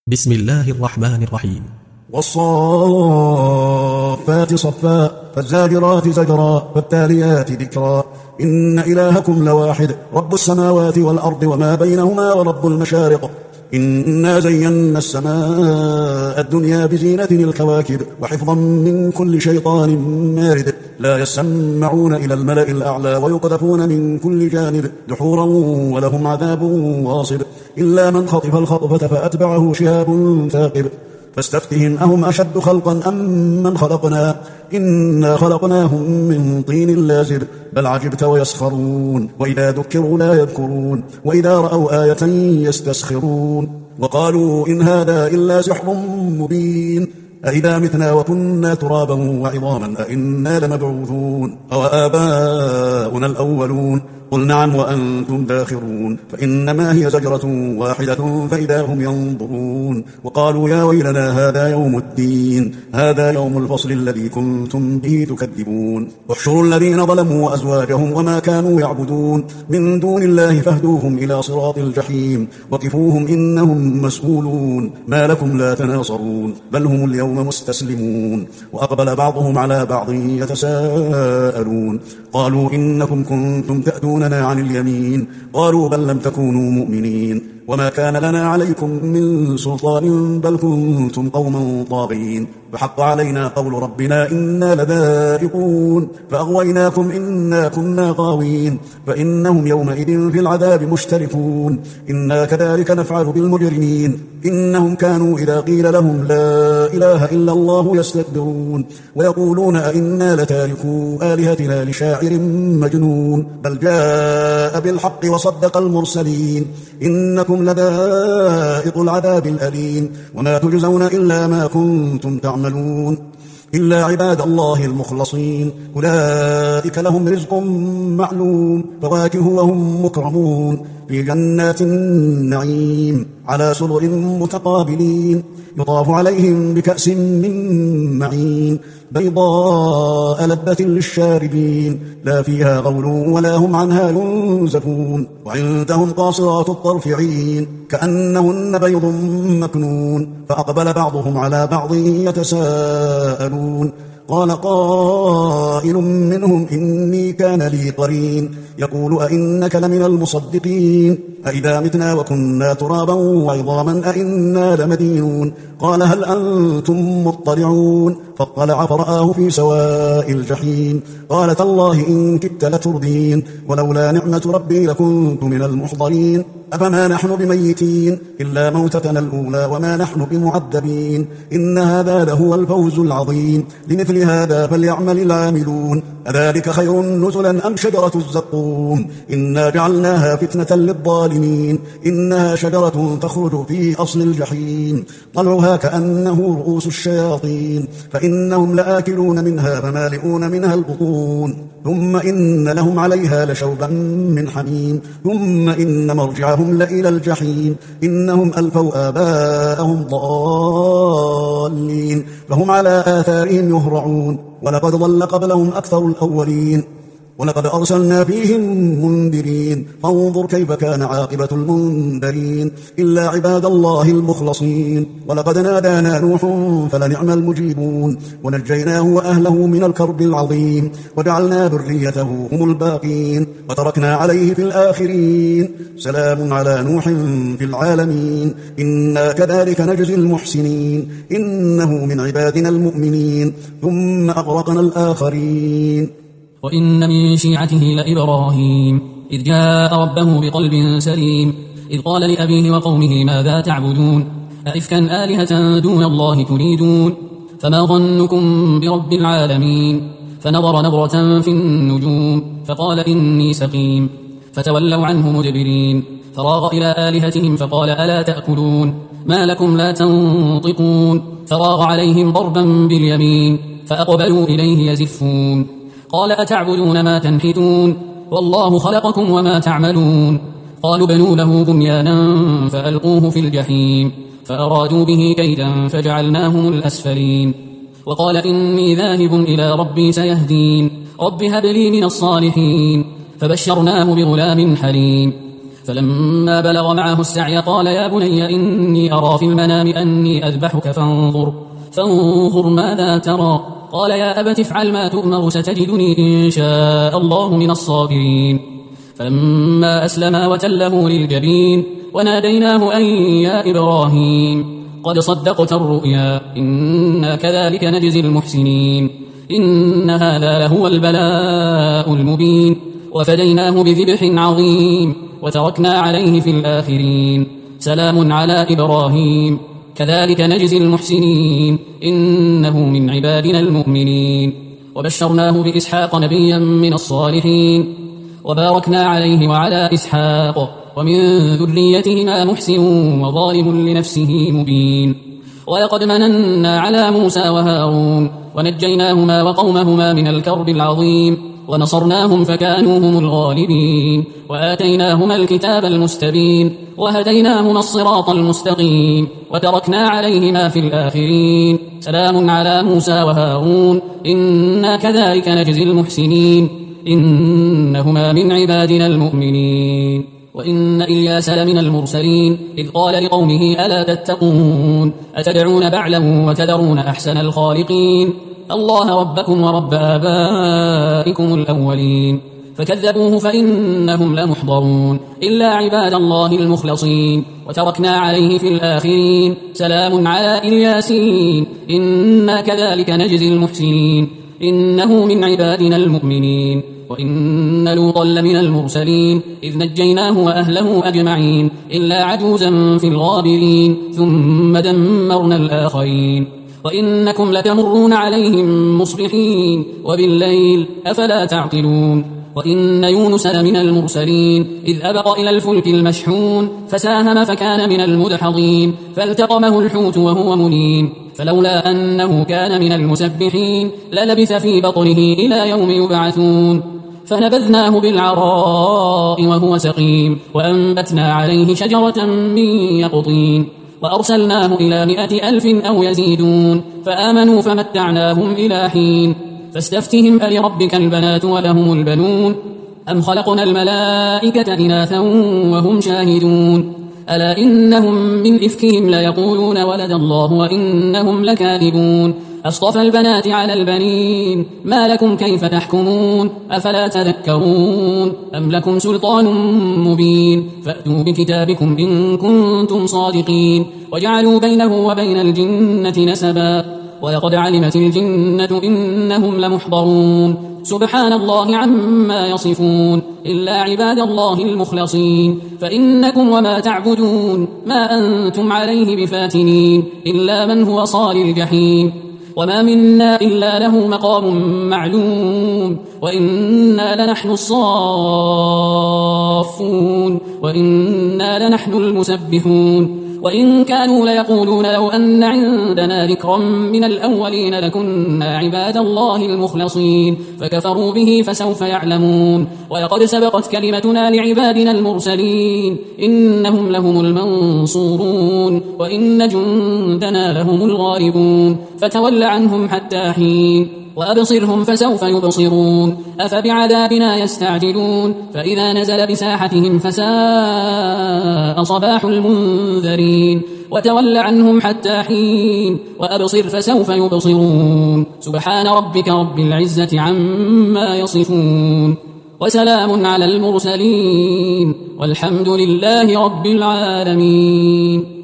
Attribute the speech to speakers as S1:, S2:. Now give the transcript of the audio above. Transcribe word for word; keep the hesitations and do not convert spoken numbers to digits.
S1: بسم الله الرحمن الرحيم.
S2: والصافات صفا فالزاجرات زجرا فالتاليات ذكرا إن إلهكم لواحد رب السماوات والأرض وما بينهما ورب المشارق إنا زينا السماء الدنيا بزينة الكواكب وحفظا من كل شيطان مارد لا يسمعون إلى الملأ الأعلى ويقذفون من كل جانب دحورا ولهم عذاب واصب إلا من خطف الخطفة فأتبعه شهاب ثاقب فاستفتهم أهم أشد خلقا أم من خلقنا إنا خلقناهم من طين لازب بل عجبت ويسخرون وإذا ذكروا لا يذكرون وإذا رأوا آية يستسخرون وقالوا إن هذا إلا سحر مبين أإذا متنا وكنا ترابا وعظاما أإنا لمبعوثون أو آباؤنا الأولون قل نعم وأنتم داخرون فإنما هي زجرة واحدة فإذا هم ينظرون وقالوا يا ويلنا هذا يوم الدين هذا يوم الفصل الذي كنتم به تكذبون واحشروا الذين ظلموا وأزواجهم وما كانوا يعبدون من دون الله فاهدوهم إلى صراط الجحيم وقفوهم إنهم مسؤولون ما لكم لا تناصرون بل هم اليوم مستسلمون وأقبل بعضهم على بعض يتساءلون قالوا إنكم كنتم تأتون عن اليمين قالوا بل لم تكونوا مؤمنين وما كان لنا عليكم من سلطان بل كنتم قوما طاغين فحق علينا قول ربنا إنا لذائقون فأغويناكم إنا كنا غاوين فإنهم يومئذ في العذاب مشتركون إنا كذلك نفعل بالمجرمين إنهم كانوا إذا قيل لهم لا إله إلا الله يستكبرون ويقولون أئنا لتاركوا آلهتنا لشاعر مجنون بل جاء بالحق وصدق المرسلين إنكم لذائق العذاب الأليم وما تجزون إلا ما كنتم تعملون إلا عباد الله المخلصين أولئك لهم رزق معلوم فواكه وهم مكرمون في جنات النعيم على سرر متقابلين يطاف عليهم بكأس من معين بيضاء لذة للشاربين لا فيها غول ولا هم عنها ينزفون وعندهم قاصرات الطرف عين كأنهن بيض مكنون فأقبل بعضهم على بعض يتساءلون قال قائل منهم إني كان لي قرين يقول أئنك لمن المصدقين أئذا متنا وكنا ترابا وعظاما أئنا لمدينون قال هل أنتم مطلعون فاطلع فرآه في سواء الجحيم قال تالله إن كدت لتردين ولولا نعمة ربي لكنت من المحضرين أفما نحن بميتين إلا موتتنا الأولى وما نحن بمعذبين إن هذا لهو الفوز العظيم لمثل هذا فليعمل العاملون أذلك خير نزلا أم شجرة الزقوم إنا جعلناها فتنة للظالمين إنها شجرة تخرج في أصل الجحيم طلعها كأنه رؤوس الشياطين فإنهم لآكلون منها فمالئون منها البطون ثم إن لهم عليها لشوبا من حميم ثم إن مرجعهم لإلى الجحيم إنهم ألفوا آباءهم ضالين فهم على آثارهم يهرعون ولقد ضل قبلهم أكثر الأولين ولقد أرسلنا فيهم منذرين فانظر كيف كان عاقبة المنذرين إلا عباد الله المخلصين ولقد نادانا نوح فلنعم المجيبون ونجيناه وأهله من الكرب العظيم وجعلنا ذريته هم الباقين وتركنا عليه في الآخرين سلام على نوح في العالمين إنا كذلك نجزي المحسنين إنه من عبادنا المؤمنين ثم أغرقنا الآخرين
S3: وإن من شيعته لإبراهيم إذ جاء ربه بقلب سليم إذ قال لأبيه وقومه ماذا تعبدون أئفكا آلهة دون الله تريدون فما ظنكم برب العالمين فنظر نظرة في النجوم فقال إني سقيم فتولوا عنه مدبرين فراغ إلى آلهتهم فقال ألا تأكلون ما لكم لا تنطقون فراغ عليهم ضربا باليمين فأقبلوا إليه يزفون قال أتعبدون ما تنحتون والله خلقكم وما تعملون قالوا بنوا له بنيانا فألقوه في الجحيم فأرادوا به كيدا فجعلناهم الأسفلين وقال إني ذاهب إلى ربي سيهدين رب هب لي من الصالحين فبشرناه بغلام حليم فلما بلغ معه السعي قال يا بني إني أرى في المنام أني أذبحك فانظر فانظر ماذا ترى قال يا أبت افعل ما تؤمر ستجدني إن شاء الله من الصابرين فلما أسلما وتله للجبين وناديناه أن يا إبراهيم قد صدقت الرؤيا إنا كذلك نجزي المحسنين إن هذا لهو البلاء المبين وفديناه بذبح عظيم وتركنا عليه في الآخرين سلام على إبراهيم كذلك نجزي المحسنين إنه من عبادنا المؤمنين وبشرناه بإسحاق نبيا من الصالحين وباركنا عليه وعلى إسحاق ومن ذريتهما محسن وظالم لنفسه مبين ولقد مننا على موسى وهارون ونجيناهما وقومهما من الكرب العظيم ونصرناهم فكانوا هم الغالبين وآتيناهما الكتاب المستبين وهديناهما الصراط المستقيم وتركنا عليهما في الآخرين سلام على موسى وهارون إنا كذلك نجزي المحسنين إنهما من عبادنا المؤمنين وإن إلياس لمن المرسلين إذ قال لقومه ألا تتقون أتدعون بعلا وتذرون أحسن الخالقين الله ربكم ورب آبائكم الأولين فكذبوه فإنهم لمحضرون إلا عباد الله المخلصين وتركنا عليه في الآخرين سلام على إلياسين إنا كذلك نجزي المحسنين إنه من عبادنا المؤمنين وإن لوطا لمن المرسلين إذ نجيناه وأهله أجمعين إلا عجوزا في الغابرين ثم دمرنا الآخرين وإنكم لتمرون عليهم مصبحين وبالليل أفلا تعقلون وإن يونس لمن المرسلين إذ أبق إلى الفلك المشحون فساهم فكان من المدحضين فالتقمه الحوت وهو مليم فلولا أنه كان من المسبحين للبث في بطنه إلى يوم يبعثون فنبذناه بالعراء وهو سقيم وأنبتنا عليه شجرة من يقطين وأرسلناه إلى مائة ألف أو يزيدون فآمنوا فمتعناهم إلى حين فاستفتهم ألربك البنات ولهم البنون أم خلقنا الملائكة إناثا وهم شاهدون ألا إنهم من إفكهم ليقولون ولد الله وإنهم لكاذبون أصطفى البنات على البنين ما لكم كيف تحكمون أفلا تذكرون أم لكم سلطان مبين فأتوا بكتابكم إن كنتم صادقين وجعلوا بينه وبين الجنة نسبا ولقد علمت الجنة إنهم لمحضرون سبحان الله عما يصفون إلا عباد الله المخلصين فإنكم وما تعبدون ما أنتم عليه بفاتنين إلا من هو صال الجحيم وما منا إلا له مقام معلوم وإنا لنحن الصافون وإنا لنحن المسبحون وإن كانوا ليقولون لو أن عندنا ذكرا من الأولين لكنا عباد الله المخلصين فكفروا به فسوف يعلمون ولقد سبقت كلمتنا لعبادنا المرسلين إنهم لهم المنصورون وإن جندنا لهم الغالبون فتول عنهم حتى حين وأبصرهم فسوف يبصرون أفبعذابنا يستعجلون فإذا نزل بساحتهم فساء صباح المنذرين وتول عنهم حتى حين وأبصر فسوف يبصرون سبحان ربك رب العزة عما يصفون وسلام على المرسلين والحمد لله رب العالمين.